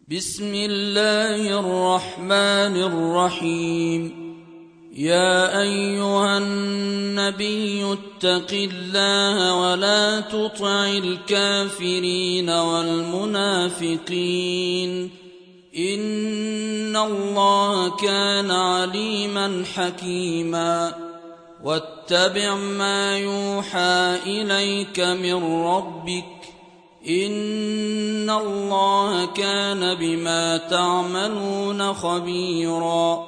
بسم الله الرحمن الرحيم. يا أيها النبي اتق الله ولا تطع الكافرين والمنافقين إن الله كان عليما حكيما. واتبع ما يوحى إليك من ربك إن الله كان بما تعملون خبيرا.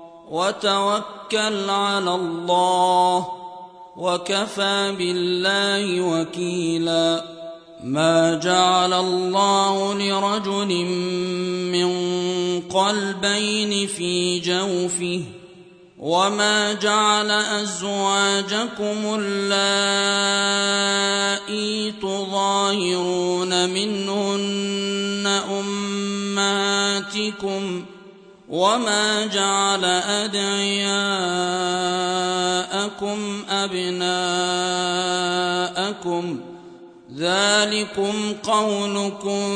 وتوكل على الله وكفى بالله وكيلا. ما جعل الله لرجل من قلبين في جوفه وما جعل أزواجكم اللائي تظاهرون منهن أمهاتكم وما جعل أدعياءكم أبناءكم ذلكم قولكم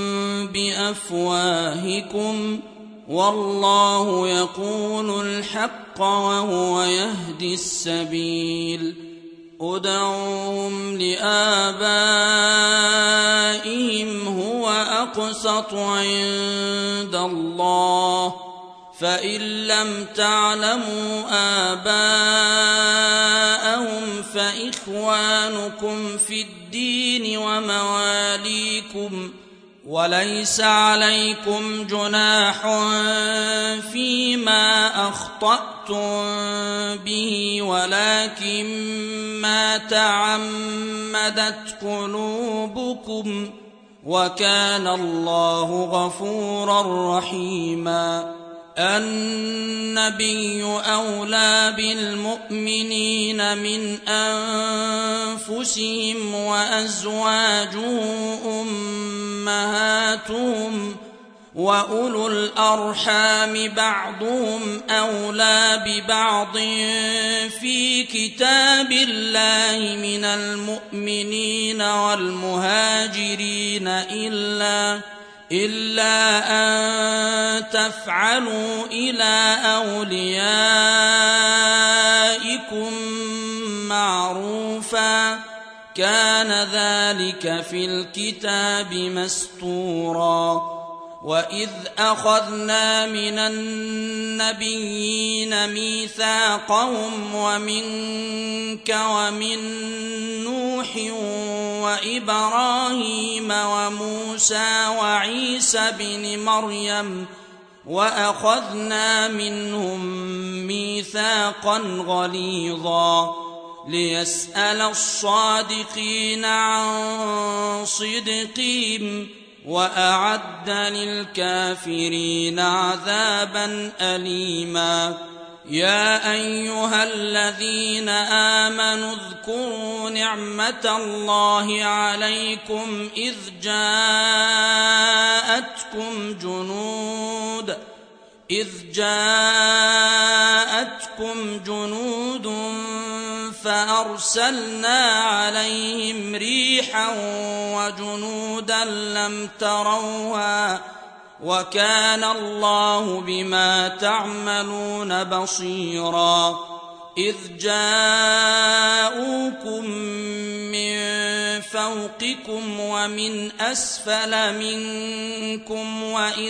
بأفواهكم والله يقول الحق وهو يهدي السبيل. ادعوهم لآبائهم هو أقسط عند الله فإن لم تعلموا آباءهم فإخوانكم في الدين ومواليكم وليس عليكم جناح فيما أخطأتم به ولكن ما تعمدت قلوبكم وكان الله غفورا رحيما. النبي أولى بالمؤمنين من أنفسهم وأزواجه أمهاتهم وأولو الأرحام بعضهم أولى ببعض في كتاب الله من المؤمنين والمهاجرين إلا أن تفعلوا إلى أوليائكم معروفا كان ذلك في الكتاب مسطورا. وإذ أخذنا من النبيين ميثاقهم ومنك ومن نوح وإبراهيم وموسى وعيسى بن مريم وأخذنا منهم ميثاقا غليظا ليسأل الصادقين عن صدقهم وأعد للكافرين عذابا أليما. يا أيها الذين آمنوا اذكروا نعمة الله عليكم إذ جاءتكم جنود فأرسلنا عليهم ريحا وجنودا لم تروها وكان الله بما تعملون بصيرا. إذ جاءوكم من فوقكم ومن أسفل منكم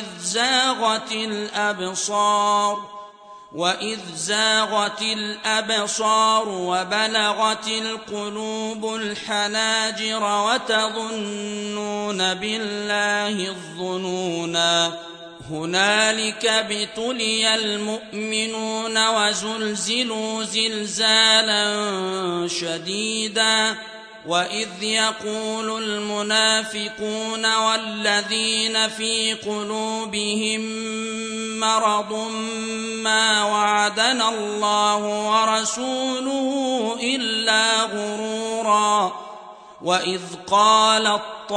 وإذ زاغت الأبصار وبلغت القلوب الحناجر وتظنون بالله الظنونا. هنالك ابتلي المؤمنون وزلزلوا زلزالا شديدا. وإذ يقول المنافقون والذين في قلوبهم مرض ما وعدنا الله ورسوله إلا غرورا. وإذ قالت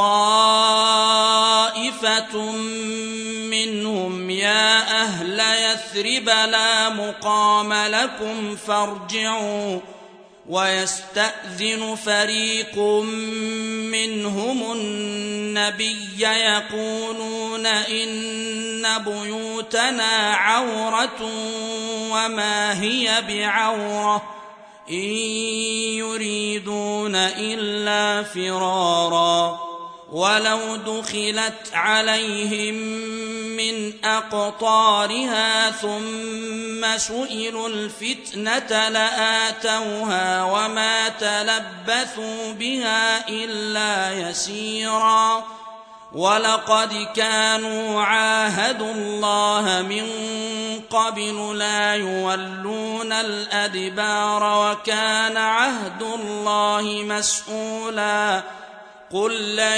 طائفة منهم يا أهل يثرب لا مقام لكم ويستأذن فريق منهم النبي يقولون إن بيوتنا عورة وما هي بعورة إن يريدون إلا فرارا ولو دخلت عليهم من أقطارها ثم سئلوا الفتنة لآتوها وما تلبثوا بها إلا يسيرا ولقد كانوا عاهدوا الله من قبل لا يولون الأدبار وكان عهد الله مسؤولا قل لن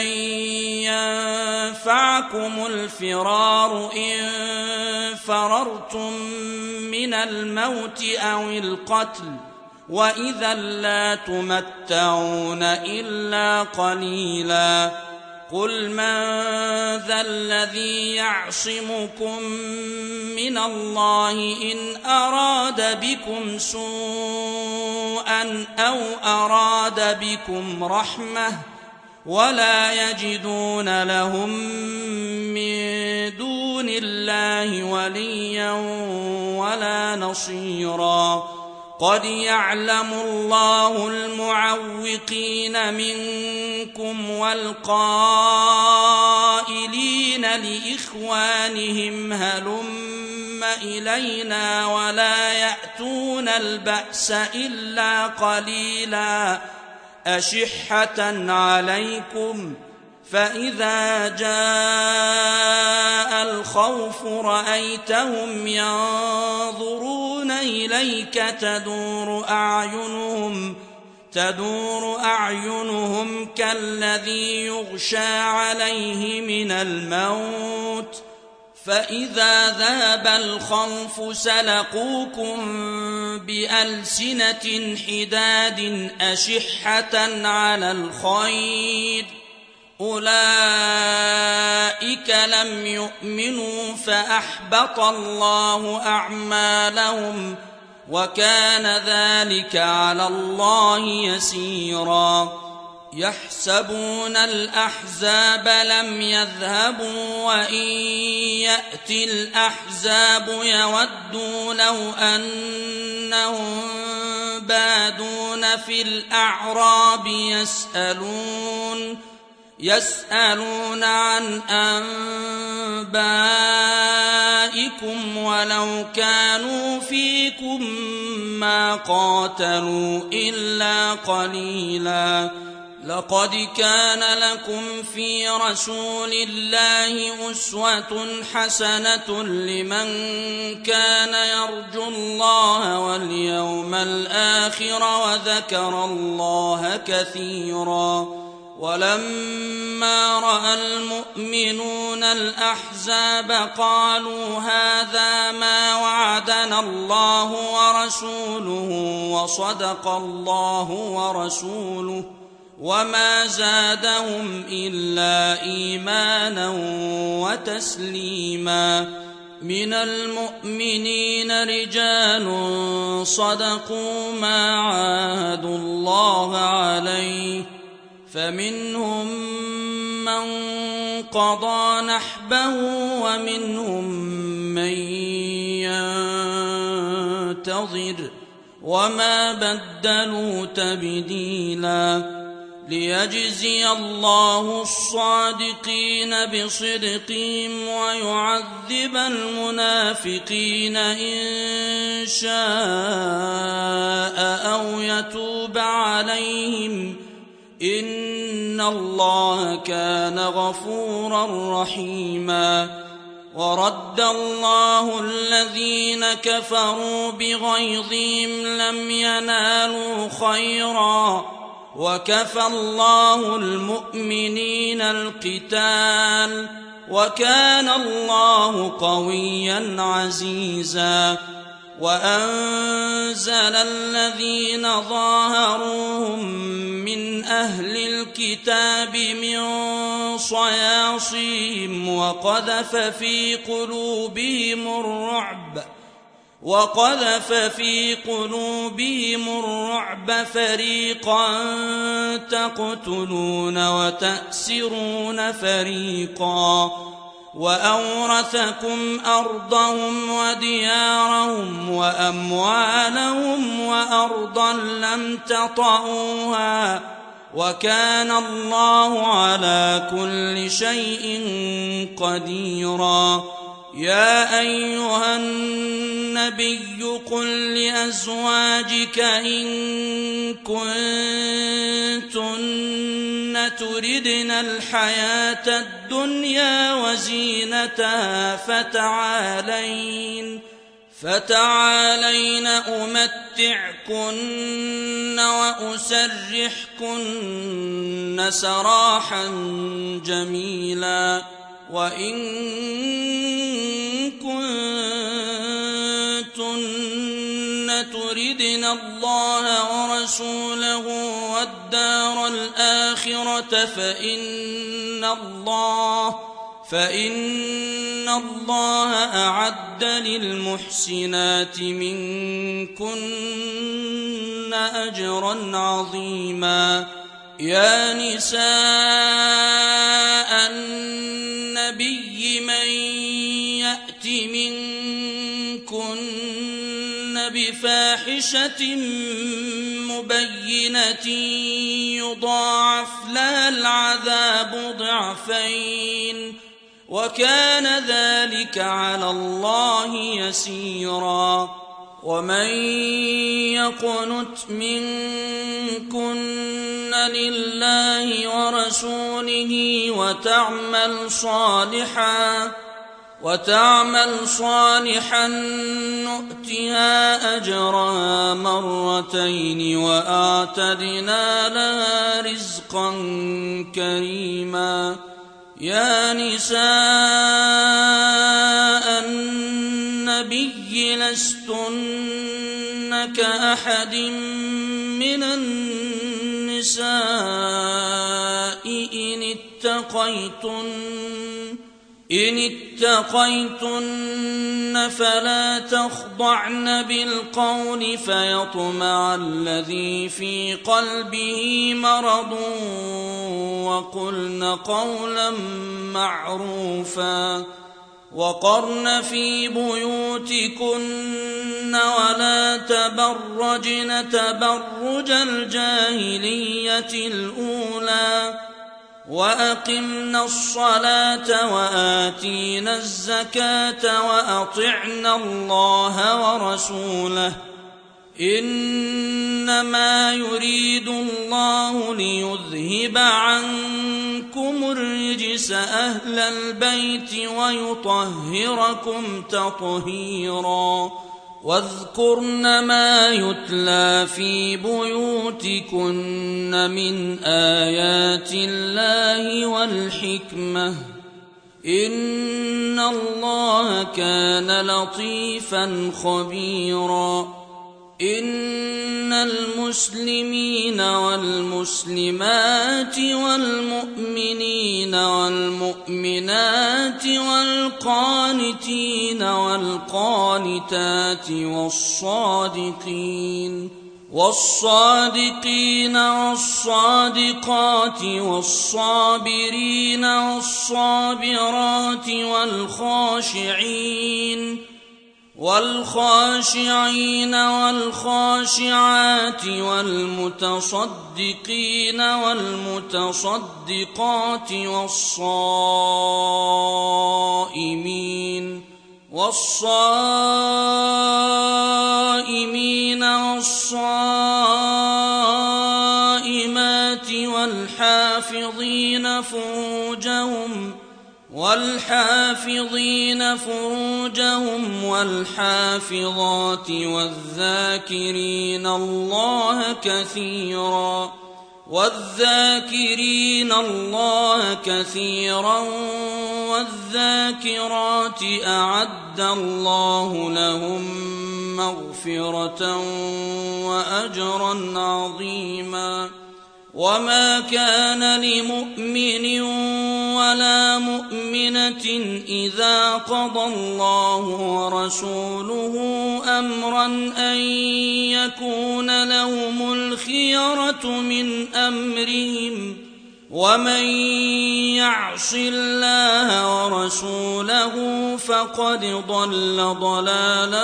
ينفعكم الفرار إن فررتم من الموت أو القتل وإذا لا تمتعون إلا قليلا قل من ذا الذي يعصمكم من الله إن أراد بكم سوءا أو أراد بكم رحمة ولا يجدون لهم من دون الله وليا ولا نصيرا قد يعلم الله المعوقين منكم والقائلين لإخوانهم هلم إلينا ولا يأتون البأس إلا قليلا أشحة عليكم فإذا جاء الخوف رأيتهم ينظرون إليك تدور أعينهم كالذي يغشى عليه من الموت فإذا ذهب الخوف سلقوكم بألسنة حداد أشحة على الخير أولئك لم يؤمنوا فأحبط الله أعمالهم وكان ذلك على الله يسيرا يحسبون الأحزاب لم يذهبوا وإن يأتي الأحزاب يودوا لو أنهم بادون في الأعراب يسألون عن أنبائكم ولو كانوا فيكم ما قاتلوا إلا قليلا لقد كان لكم في رسول الله أسوة حسنة لمن كان يرجو الله واليوم الآخر وذكر الله كثيرا ولما رأى المؤمنون الأحزاب قالوا هذا ما وعدنا الله ورسوله وصدق الله ورسوله وما زادهم إلا إيمانا وتسليما من المؤمنين رجال صدقوا ما عاهدوا الله عليه فمنهم من قضى نحبه ومنهم من ينتظر وما بدلوا تبديلا ليجزي الله الصادقين بصدقهم ويعذب المنافقين إن شاء أو يتوب عليهم إن الله كان غفورا رحيما ورد الله الذين كفروا بغيظهم لم ينالوا خيرا وكفى الله المؤمنين القتال وكان الله قويا عزيزا وأنزل الذين ظاهروهم من أهل الكتاب من صياصيهم وقذف في قلوبهم الرعب وقذف في قلوبهم الرعب فريقا تقتلون وتأسرون فريقا وأورثكم أرضهم وديارهم وأموالهم وأرضا لم تطئوها وكان الله على كل شيء قديرا. يا أيها النبي قل لأزواجك إن كنتن تردن الحياة الدنيا وزينتها فتعالين أمتعكن وأسرحكن سراحا جميلا. وإن كنتن تردن الله ورسوله والدار الآخرة فإن الله أعد للمحسنات منكن أجرا عظيما. يا نساء النبي من يأت منكن بفاحشة مبينة يضاعف لها العذاب ضعفين وكان ذلك على الله يسيرا. ومن يقنت منكن لله ورسوله وتعمل صالحا نؤتها أجرها مرتين وأعتدنا لها رزقا كريما. يا نساء النبي لستن كأحد من النساء إن اتقيتن فلا تخضعن بالقول فيطمع الذي في قلبه مرض وقلن قولا معروفا. وقرن في بيوتكن ولا تبرجن تبرج الجاهلية الأولى وأقمنا الصلاة وآتينا الزكاة وأطعنا الله ورسوله إنما يريد الله ليذهب عنكم الرجس أهل البيت ويطهركم تطهيرا. واذكرن ما يتلى في بيوتكن من آيات الله والحكمة إن الله كان لطيفا خبيرا. إن المسلمين والمسلمات والمؤمنين والمؤمنات والقانتين والقانتات والصادقين والصادقات والصابرين والصابرات والخاشعين والخاشعات والمتصدقين والمتصدقات والصائمين والصائمات والحافظين فروجهم والحافظات والذاكرين الله كثيرا والذاكرات أعد الله لهم مغفرة وأجرا عظيما. وما كان لمؤمن ولا مؤمنة المؤمنة إذا قضى الله ورسوله أمرا أن يكون لهم الخيرة من أمرهم ومن يعص الله ورسوله فقد ضل ضلالا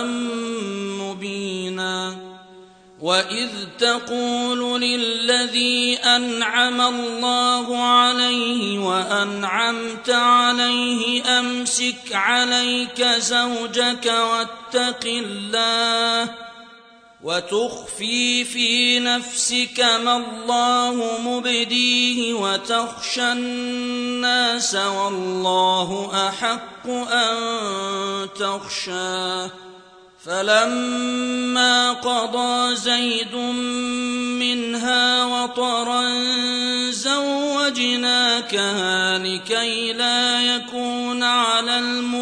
مبينا وإذ تقول للذي أنعم الله عليه وأنعمت عليه أمسك عليك زوجك واتق الله وتخفي في نفسك ما الله مبديه وتخشى الناس والله أحق أن تخشاه فلما قضى زيد منها وطرا زوجناكها لكي لا يكون على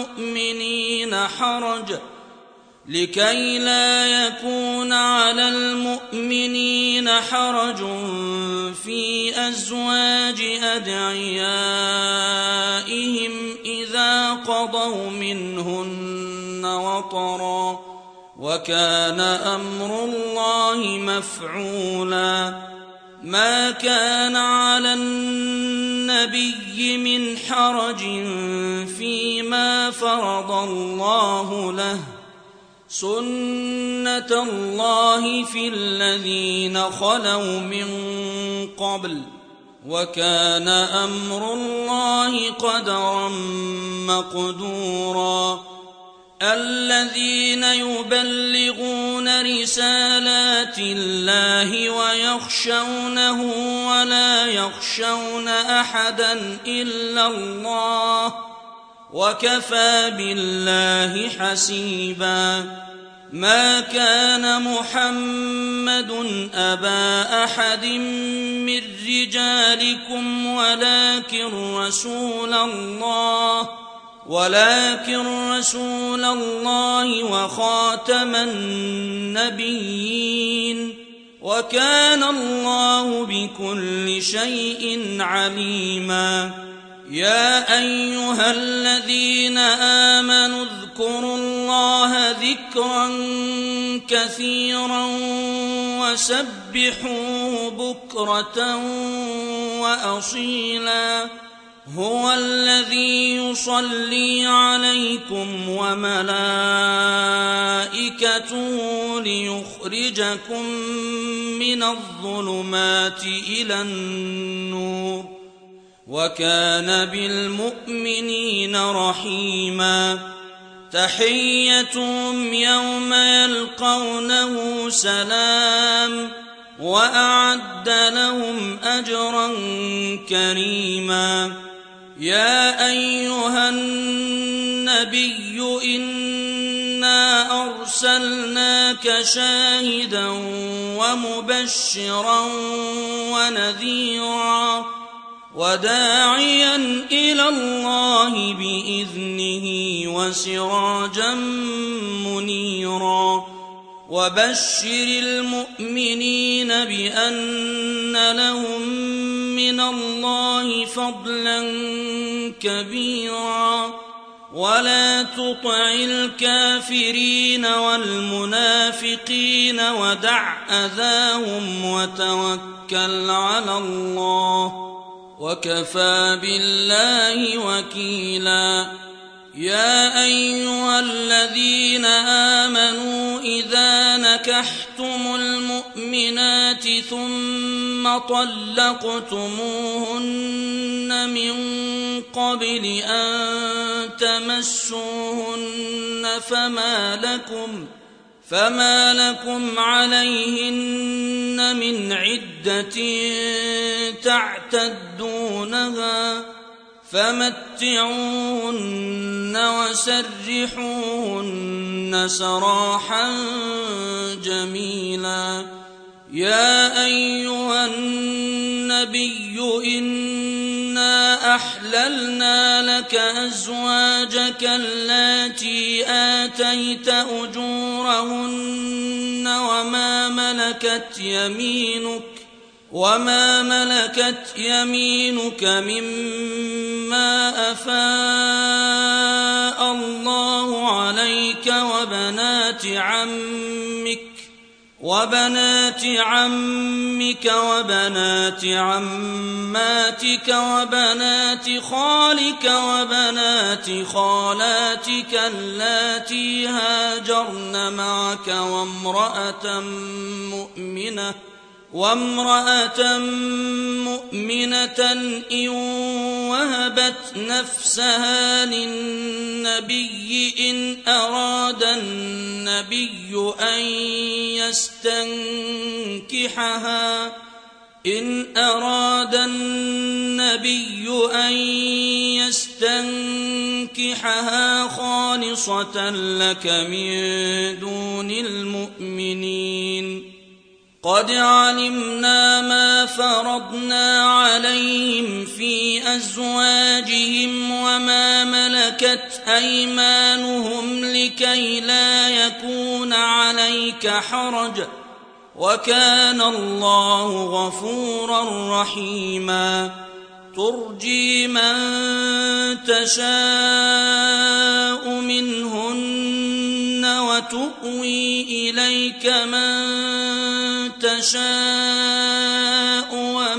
المؤمنين حرج في أزواج أدعيائهم إذا قضوا منهن وطرا وكان أمر الله مفعولا ما كان على النبي من حرج فيما فرض الله له سنة الله في الذين خلوا من قبل وكان أمر الله قدرا مقدورا الذين يبلغون رسالات الله ويخشونه ولا يخشون أحدا إلا الله وكفى بالله حسيبا ما كان محمد أبا أحد من رجالكم ولكن رسول الله وخاتم النبيين وكان الله بكل شيء عليما يا أيها الذين آمنوا اذكروا الله ذكرا كثيرا وسبحوه بكرة وأصيلا هو الذي يصلي عليكم وملائكته ليخرجكم من الظلمات إلى النور وكان بالمؤمنين رحيما تحيتهم يوم يلقونه سلام وأعد لهم أجرا كريما يا أيها النبي إنا أرسلناك شاهدا ومبشرا ونذيرا وداعيا إلى الله بإذنه وسراجا منيرا وبشر المؤمنين بأن لهم من الله فضلا كبيرا ولا تطع الكافرين والمنافقين ودع أذاهم وتوكل على الله وكفى بالله وكيلا يا أيها الذين آمنوا إذا نكحتم المؤمنات ثم طلقتموهن من قبل أن تمسوهن فما لكم عليهن من عدة تعتدونها فمتعوهن وسرحوهن سراحا جميلا يا أيها النبي إنا أحللنا لك أزواجك اللاتي آتيت أجورهن وما ملكت يمينك مما أفاء الله عليك وبنات عمك وبنات عماتك وبنات خالك وبنات خالاتك اللاتي هاجرن معك وامرأة مؤمنة إن وهبت نفسها للنبي إن أراد النبي أن يستنكحها خالصة لك من دون المؤمنين. قد علمنا ما فرضنا عليهم في أزواجهم وما ملكت أيمانهم لكي لا يكون عليك حرج، وكان الله غفورا رحيما. ترجي من تشاء منهن وتؤوي إليك من تشاء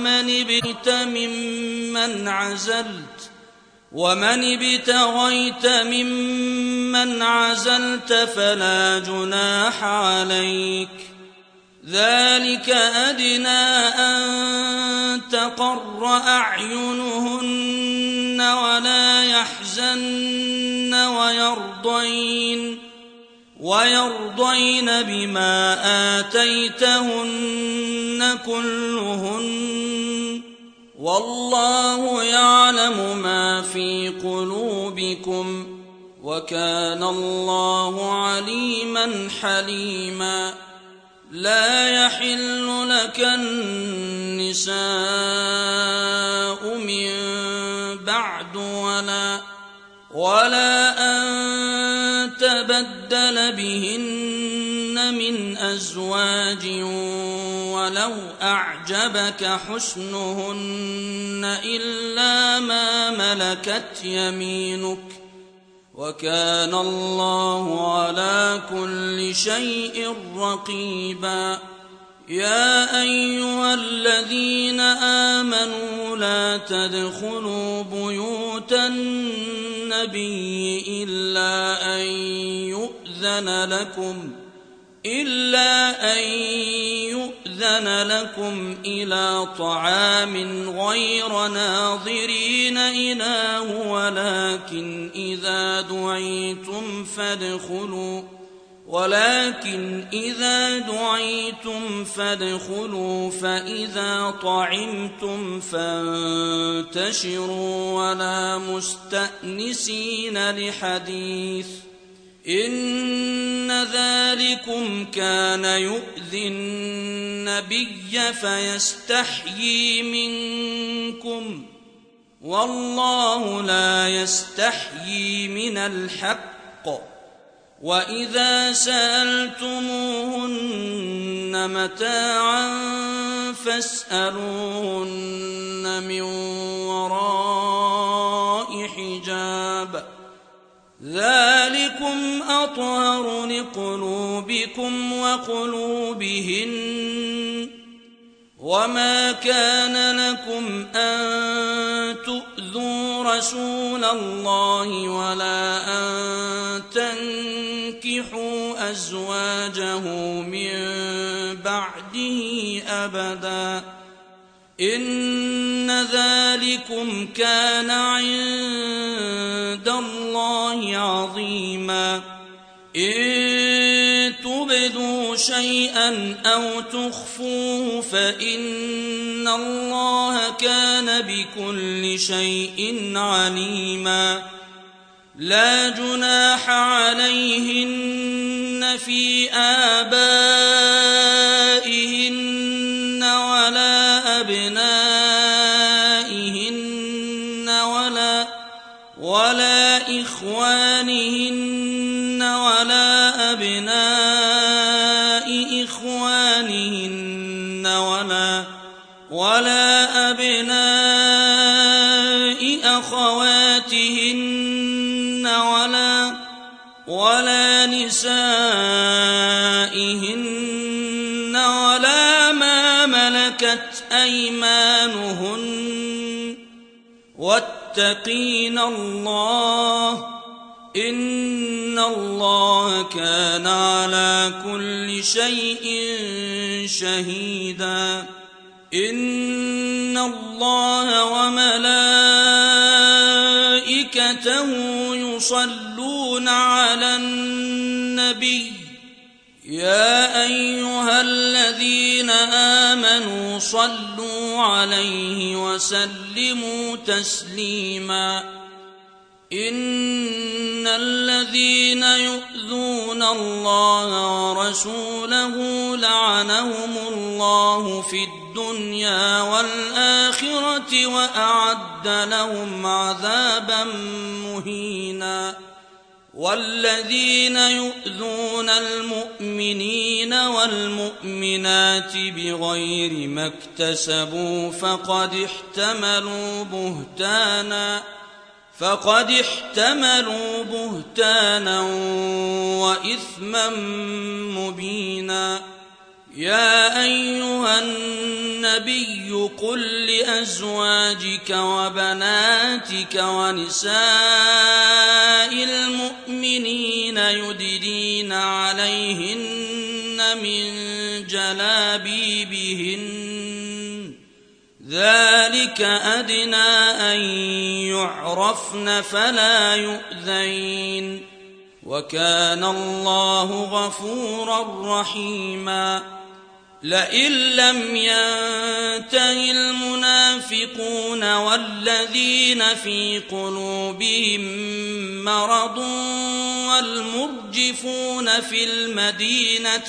ومن ابتغيت ممن عزلت فلا جناح عليك. ذلك أدنى أن تقر أعينهن ولا يحزن ويرضين بما آتيتهن كلهن، والله يعلم ما في قلوبكم، وكان الله عليما حليما. لا يحل لك النساء من بعد ولا أن تبدل بهن من أزواج ولو أعجبك حسنهن إلا ما ملكت يمينك، وكان الله على كل شيء رقيبا. يا أيها الذين آمنوا لا تدخلوا بيوت النبي إلا أن يؤذن لكم إلى طعام غير ناظرين إناه، ولكن إذا دعيتم فادخلوا فإذا طعمتم فانتشروا ولا مستأنسين لحديث، إن ذلكم كان يؤذي النبي فيستحيي منكم، والله لا يستحيي من الحق. وإذا سألتموهن متاعا فاسألوهن من وراء حجاب، ذلكم أطهر لقلوبكم وقلوبهن. وما كان لكم أن تؤذوا رسول الله ولا أن تنكحوا أزواجه من بعده أبدا، إن ذلكم كان عند الله عظيما. إن تبدوا شيئا أو تخفوه فإن الله كان بكل شيء عليما. لا جناح عليهن في آبائهن ولا أبنائهن ولا إخوانهن ولا أبناء إخوانهن ولا نسائهن ولا ما ملكت أيمانهن واتقين الله إن الله كان على كل شيء شهيدا إن الله وملائكته يصلون على النبي يا أيها الذين آمنوا صلوا عليه وسلموا تسليما إن الذين يؤذون الله ورسوله لعنهم الله في الدنيا والآخرة وأعد لهم عذابا مهينا والذين يؤذون المؤمنين والمؤمنات بغير ما اكتسبوا فقد احتملوا بهتانا وإثما مبينا يا أيها النبي قل لأزواجك وبناتك ونساء المؤمنين يدنين عليهن من جلابيبهن ذلك أدنى أن يعرفن فلا يؤذين وكان الله غفورا رحيما لئن لم ينته المنافقون والذين في قلوبهم مرض والمرجفون في المدينة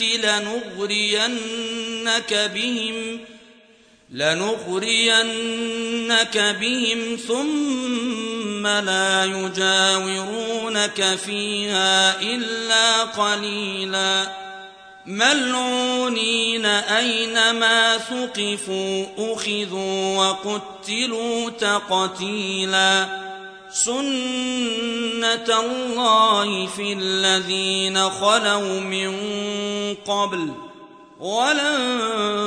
لنغرينك بهم ثم لا يجاورونك فيها إلا قليلا ملعونين أينما ثقفوا أخذوا وقتلوا تقتيلا سنة الله في الذين خلوا من قبل ولن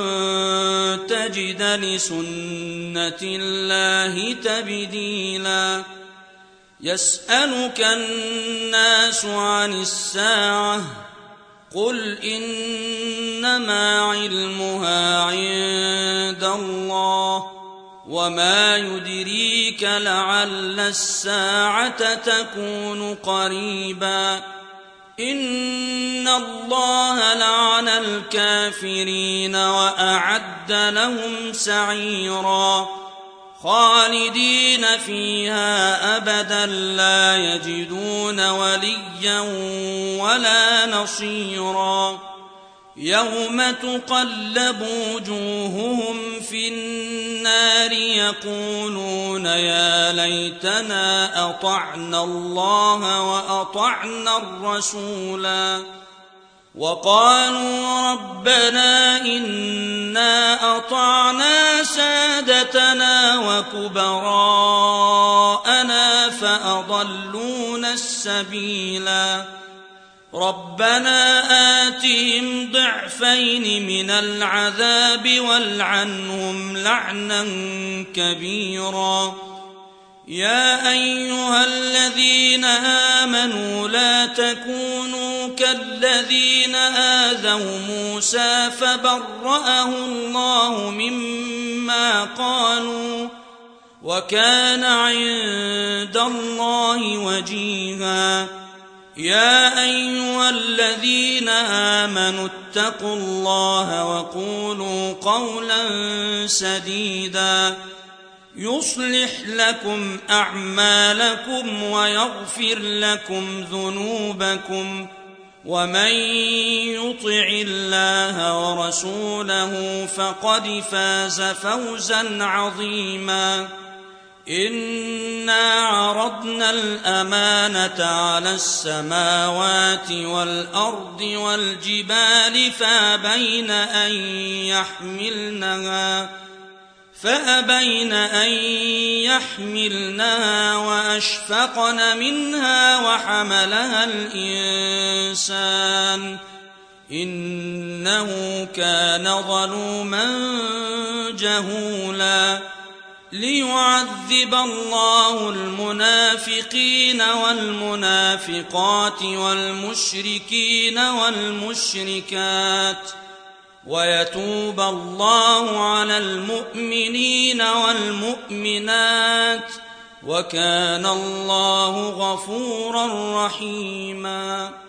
تجد لسنة الله تبديلا يسألك الناس عن الساعة قل إنما علمها عند الله وما يدريك لعل الساعة تكون قريبا إن الله لعن الكافرين وأعد لهم سعيرا خالدين فيها أبدا لا يجدون وليا ولا نصيرا يوم تقلب وجوههم في النار يقولون يا ليتنا أطعنا الله وأطعنا الرسولا وقالوا ربنا إنا أطعنا سادتنا وكبراءنا فأضلونا السبيلا ربنا آتهم ضعفين من العذاب والعنهم لعنا كبيرا يا أيها الذين آمنوا لا تكونوا كالذين آذوا موسى فبرأه الله مما قالوا وكان عند الله وجيها يا أيها الذين آمنوا اتقوا الله وقولوا قولا سديدا يصلح لكم أعمالكم ويغفر لكم ذنوبكم ومن يطع الله ورسوله فقد فاز فوزا عظيما إنا عرضنا الأمانة على السماوات والأرض والجبال فأبين أن فأبين أن يحملنها وأشفقن منها وحملها الإنسان إنه كان ظلوما جهولا ليعذب الله المنافقين والمنافقات والمشركين والمشركات ويتوب الله على المؤمنين والمؤمنات وكان الله غفورا رحيما.